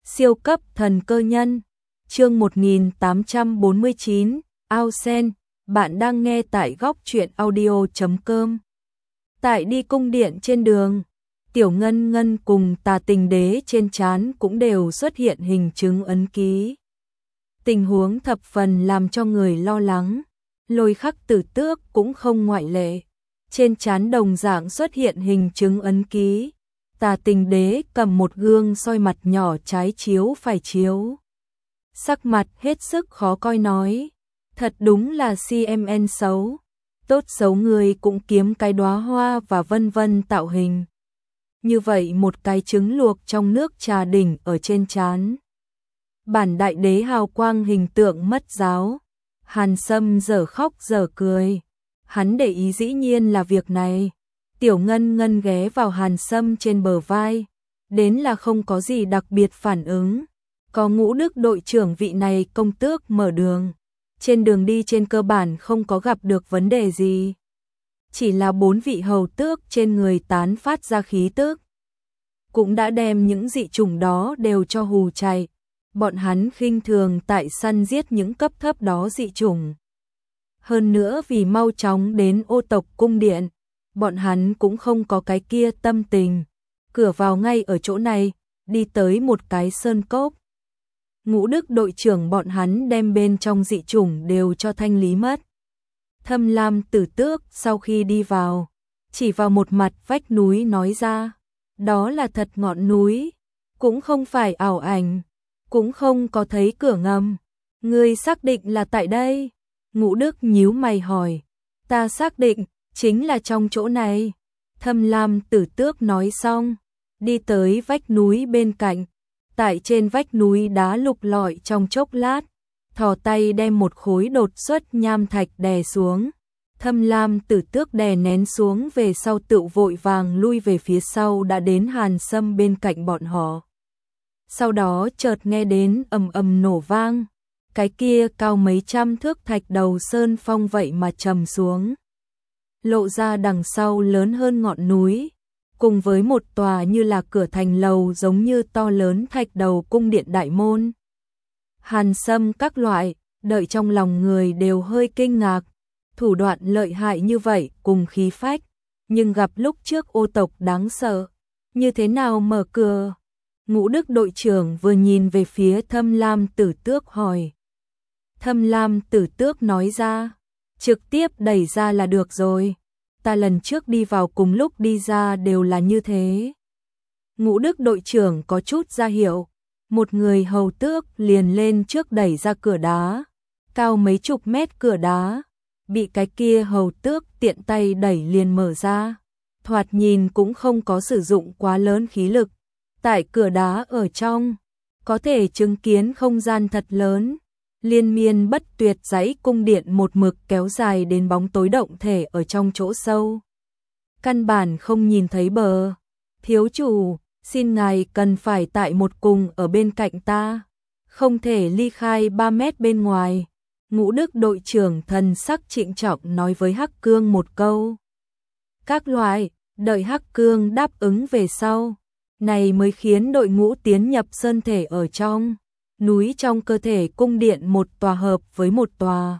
Siêu cấp thần cơ nhân. Chương 1849, Ao Sen, bạn đang nghe tại góc truyện audio.com. Tại đi cung điện trên đường, Tiểu Ngân Ngân cùng Tà Tình Đế trên trán cũng đều xuất hiện hình chứng ấn ký. Tình huống thập phần làm cho người lo lắng, Lôi Khắc Tử Tước cũng không ngoại lệ. Trên trán đồng dạng xuất hiện hình chứng ấn ký. Tà Tình Đế cầm một gương soi mặt nhỏ trái chiếu phải chiếu. Sắc mặt hết sức khó coi nói, thật đúng là CMN xấu, tốt xấu người cũng kiếm cái đóa hoa và vân vân tạo hình. Như vậy một cái trứng luộc trong nước trà đỉnh ở trên trán. Bản đại đế hào quang hình tượng mất giáo. Hàn Sâm dở khóc dở cười. Hắn để ý dĩ nhiên là việc này. Tiểu Ngân Ngân ghé vào Hàn Sâm trên bờ vai, đến là không có gì đặc biệt phản ứng. Có Ngũ Đức đội trưởng vị này công tước mở đường, trên đường đi trên cơ bản không có gặp được vấn đề gì. Chỉ là 4 vị hầu tước trên người tán phát ra khí tức, cũng đã đem những dị chủng đó đều cho hù chạy. Bọn hắn khinh thường tại săn giết những cấp thấp đó dị chủng. Hơn nữa vì mau chóng đến ô tộc cung điện, bọn hắn cũng không có cái kia tâm tình. Cửa vào ngay ở chỗ này, đi tới một cái sơn cốc. Ngũ Đức đội trưởng bọn hắn đem bên trong dị chủng đều cho thanh lý mất. Thâm Lam Tử Tước sau khi đi vào, chỉ vào một mặt vách núi nói ra, đó là thật ngọn núi, cũng không phải ảo ảnh, cũng không có thấy cửa ngầm. Ngươi xác định là tại đây? Ngũ Đức nhíu mày hỏi. Ta xác định, chính là trong chỗ này. Thâm Lam Tử Tước nói xong, đi tới vách núi bên cạnh. Tại trên vách núi đá lục lọi trong chốc lát, thò tay đem một khối đột xuất nham thạch đè xuống. Thâm Lam Tử Tước đè nén xuống về sau tự vội vàng lui về phía sau đã đến Hàn Sâm bên cạnh bọn họ. Sau đó chợt nghe đến ầm ầm nổ vang, cái kia cao mấy trăm thước thạch đầu sơn phong vậy mà trầm xuống, lộ ra đằng sau lớn hơn ngọn núi, cùng với một tòa như là cửa thành lầu giống như to lớn thạch đầu cung điện đại môn. Hàn Sâm các loại, đợi trong lòng người đều hơi kinh ngạc, thủ đoạn lợi hại như vậy cùng khí phách, nhưng gặp lúc trước ô tộc đáng sợ, như thế nào mở cửa? Ngũ Đức đội trưởng vừa nhìn về phía Thâm Lam Tử Tước hỏi. Thâm Lam Tử Tước nói ra, trực tiếp đẩy ra là được rồi. Ta lần trước đi vào cùng lúc đi ra đều là như thế. Ngũ Đức đội trưởng có chút ra hiệu, một người hầu tước liền lên trước đẩy ra cửa đá, cao mấy chục mét cửa đá, bị cái kia hầu tước tiện tay đẩy liền mở ra, thoạt nhìn cũng không có sử dụng quá lớn khí lực. Tại cửa đá ở trong, có thể chứng kiến không gian thật lớn, liên miên bất tuyệt dãy cung điện một mực kéo dài đến bóng tối động thể ở trong chỗ sâu. Căn bản không nhìn thấy bờ. Thiếu chủ, xin ngài cần phải tại một cùng ở bên cạnh ta, không thể ly khai 3 mét bên ngoài. Ngũ Đức đội trưởng thần sắc trịnh trọng nói với Hắc Cương một câu. Các loại, đợi Hắc Cương đáp ứng về sau, này mới khiến đội ngũ tiến nhập sơn thể ở trong. Núi trong cơ thể cung điện một tòa hợp với một tòa,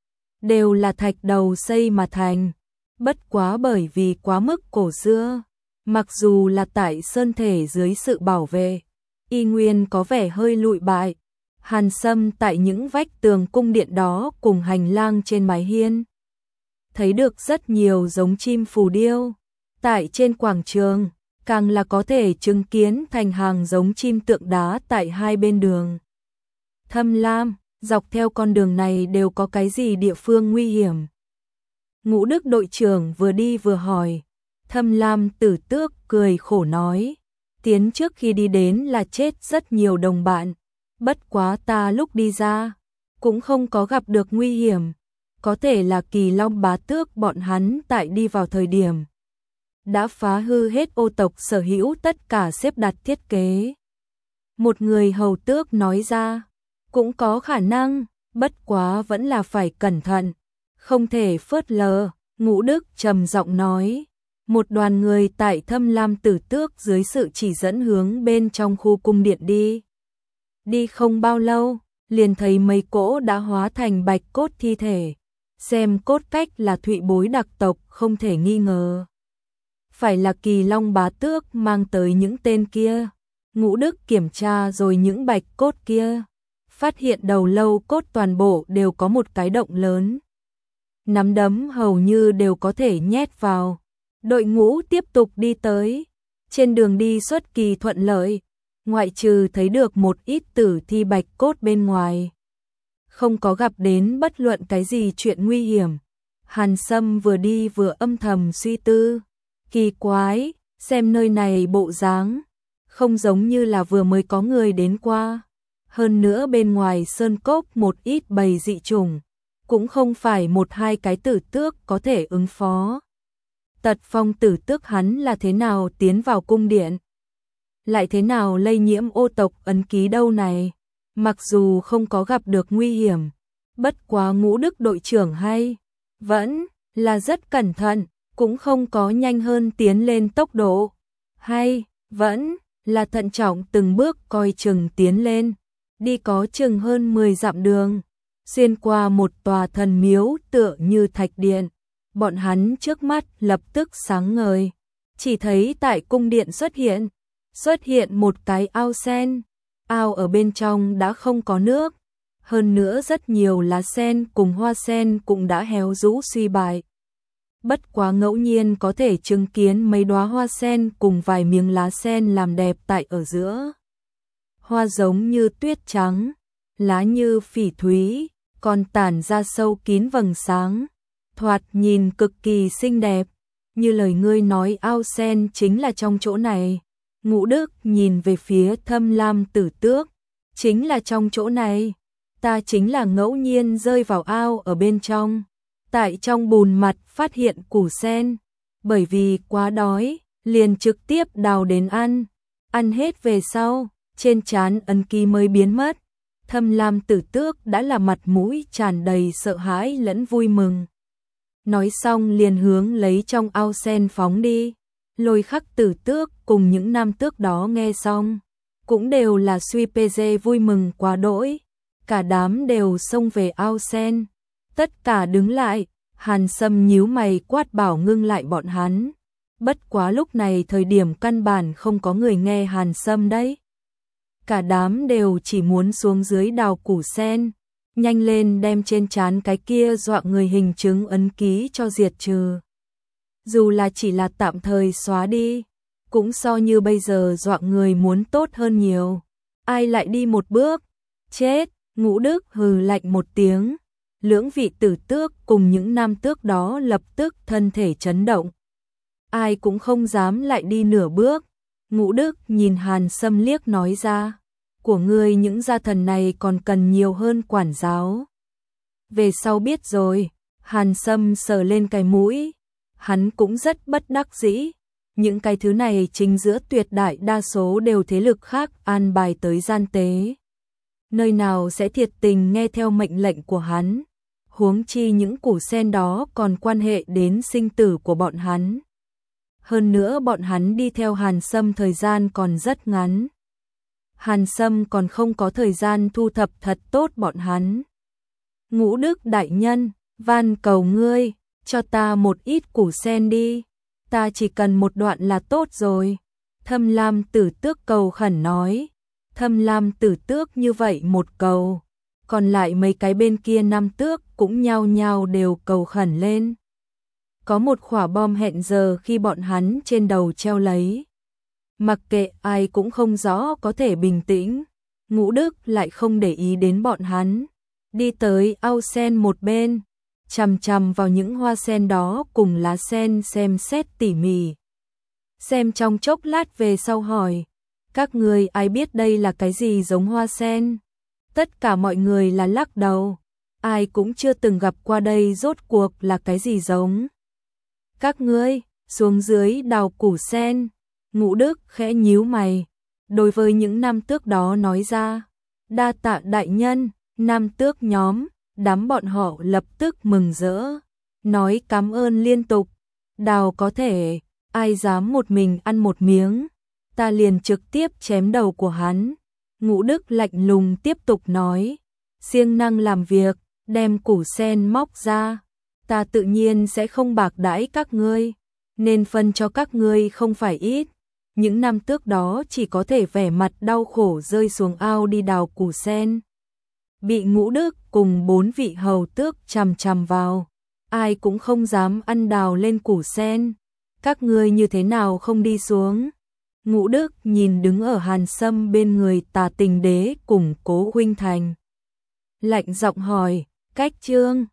đều là thạch đầu xây mà thành, bất quá bởi vì quá mức cổ xưa, mặc dù là tại sơn thể dưới sự bảo vệ, y nguyên có vẻ hơi lụi bại. Hàn Sâm tại những vách tường cung điện đó cùng hành lang trên mái hiên, thấy được rất nhiều giống chim phù điêu. Tại trên quảng trường, càng là có thể chứng kiến thành hàng giống chim tượng đá tại hai bên đường. Thâm Lam, dọc theo con đường này đều có cái gì địa phương nguy hiểm? Ngũ Đức đội trưởng vừa đi vừa hỏi. Thâm Lam Tử Tước cười khổ nói, tiến trước khi đi đến là chết rất nhiều đồng bạn, bất quá ta lúc đi ra, cũng không có gặp được nguy hiểm, có thể là Kỳ Long bá tước bọn hắn tại đi vào thời điểm đã phá hư hết ô tộc sở hữu tất cả xếp đặt thiết kế. Một người hầu tước nói ra, cũng có khả năng, bất quá vẫn là phải cẩn thận, không thể phớt lờ. Ngũ Đức trầm giọng nói. Một đoàn người tại Thâm Lam Tử Tước dưới sự chỉ dẫn hướng bên trong khu cung điện đi. Đi không bao lâu, liền thấy mấy cỗ đã hóa thành bạch cốt thi thể. Xem cốt cách là Thụy Bối đặc tộc không thể nghi ngờ. Phải là Kỳ Long bá tước mang tới những tên kia. Ngũ Đức kiểm tra rồi những bạch cốt kia, phát hiện đầu lâu cốt toàn bộ đều có một cái động lớn. Nắm đấm hầu như đều có thể nhét vào. Đội ngũ tiếp tục đi tới. Trên đường đi xuất kỳ thuận lợi, ngoại trừ thấy được một ít tử thi bạch cốt bên ngoài. Không có gặp đến bất luận cái gì chuyện nguy hiểm. Hàn Sâm vừa đi vừa âm thầm suy tư. Kỳ quái, xem nơi này bộ dáng, không giống như là vừa mới có người đến qua. Hơn nữa bên ngoài sơn cốc một ít bầy dị chủng, cũng không phải một hai cái tử tước có thể ứng phó. Tật phong tử tước hắn là thế nào tiến vào cung điện? Lại thế nào lây nhiễm ô tộc ấn ký đâu này? Mặc dù không có gặp được nguy hiểm, bất quá Ngũ Đức đội trưởng hay vẫn là rất cẩn thận, cũng không có nhanh hơn tiến lên tốc độ, hay vẫn là thận trọng từng bước coi chừng tiến lên, đi có chừng hơn 10 dặm đường, xuyên qua một tòa thần miếu tựa như thạch điện. Bọn hắn trước mắt lập tức sáng ngời, chỉ thấy tại cung điện xuất hiện một cái ao sen, ao ở bên trong đã không có nước, hơn nữa rất nhiều lá sen cùng hoa sen cũng đã héo rũ suy bại. Bất quá ngẫu nhiên có thể chứng kiến mấy đóa hoa sen cùng vài miếng lá sen làm đẹp tại ở giữa. Hoa giống như tuyết trắng, lá như phỉ thúy, còn tản ra sâu kín vầng sáng, thoạt nhìn cực kỳ xinh đẹp. Như lời ngươi nói ao sen chính là trong chỗ này. Ngũ Đức nhìn về phía Thâm Lam tử tước, chính là trong chỗ này. Ta chính là ngẫu nhiên rơi vào ao ở bên trong, tại trong bùn mặt phát hiện củ sen, bởi vì quá đói, liền trực tiếp đào đến ăn. Ăn hết về sau, trên trán ấn ký mới biến mất. Thâm Lam tử tước đã là mặt mũi tràn đầy sợ hãi lẫn vui mừng. Nói xong liền hướng lấy trong ao sen phóng đi. Lôi Khắc tử tước cùng những nam tước đó nghe xong, cũng đều là suy PG vui mừng quá đỗi. Cả đám đều xông về ao sen. Tất cả đứng lại, Hàn Sâm nhíu mày quát bảo ngưng lại bọn hắn. Bất quá lúc này thời điểm căn bản không có người nghe Hàn Sâm đấy. Cả đám đều chỉ muốn xuống dưới đào củ sen, nhanh lên đem trên trán cái kia dọa người hình chứng ấn ký cho diệt trừ. Dù là chỉ là tạm thời xóa đi, cũng so như bây giờ dọa người muốn tốt hơn nhiều. Ai lại đi một bước? Chết! Ngũ Đức hừ lạnh một tiếng. Lưỡng vị tử tước cùng những nam tước đó lập tức thân thể chấn động. Ai cũng không dám lại đi nửa bước. Ngũ Đức nhìn Hàn Sâm liếc nói ra, của ngươi những gia thần này còn cần nhiều hơn quản giáo. Về sau biết rồi. Hàn Sâm sờ lên cái mũi. Hắn cũng rất bất đắc dĩ. Những cái thứ này chính giữa tuyệt đại đa số đều thế lực khác an bài tới gian tế. Nơi nào sẽ thiệt tình nghe theo mệnh lệnh của hắn. Huống chi những củ sen đó còn quan hệ đến sinh tử của bọn hắn. Hơn nữa bọn hắn đi theo Hàn Sâm thời gian còn rất ngắn. Hàn Sâm còn không có thời gian thu thập thật tốt bọn hắn. Ngũ Đức đại nhân, van cầu ngươi, cho ta một ít củ sen đi. Ta chỉ cần một đoạn là tốt rồi. Thâm Lam tử tước cầu khẩn nói. Thâm Lam tử tước như vậy một cầu. Còn lại mấy cái bên kia nam tước cũng nhao nhao đều cầu khẩn lên. Có một quả bom hẹn giờ khi bọn hắn trên đầu treo lấy. Mặc kệ ai cũng không rõ có thể bình tĩnh. Ngũ Đức lại không để ý đến bọn hắn. Đi tới ao sen một bên, chằm chằm vào những hoa sen đó cùng lá sen xem xét tỉ mỉ. Xem trong chốc lát về sau hỏi, các người ai biết đây là cái gì giống hoa sen? Tất cả mọi người là lắc đầu, ai cũng chưa từng gặp qua đây rốt cuộc là cái gì giống. Các ngươi, xuống dưới đào củ sen. Ngũ Đức khẽ nhíu mày, đối với những nam tước đó nói ra, đa tạ đại nhân. Nam tước nhóm, đám bọn họ lập tức mừng rỡ, nói cảm ơn liên tục. Đào có thể, ai dám một mình ăn một miếng, ta liền trực tiếp chém đầu của hắn. Ngũ Đức lạnh lùng tiếp tục nói, siêng năng làm việc, đem củ sen móc ra, ta tự nhiên sẽ không bạc đãi các ngươi, nên phân cho các ngươi không phải ít. Những năm tước đó chỉ có thể vẻ mặt đau khổ rơi xuống ao đi đào củ sen. Bị Ngũ Đức cùng 4 vị hầu tước chằm chằm vào, ai cũng không dám ăn đào lên củ sen. Các ngươi như thế nào không đi xuống? Ngũ Đức nhìn đứng ở Hàn Sâm bên người Tà Tình Đế cùng Cố Huynh Thành. Lạnh giọng hỏi, Cách Trương,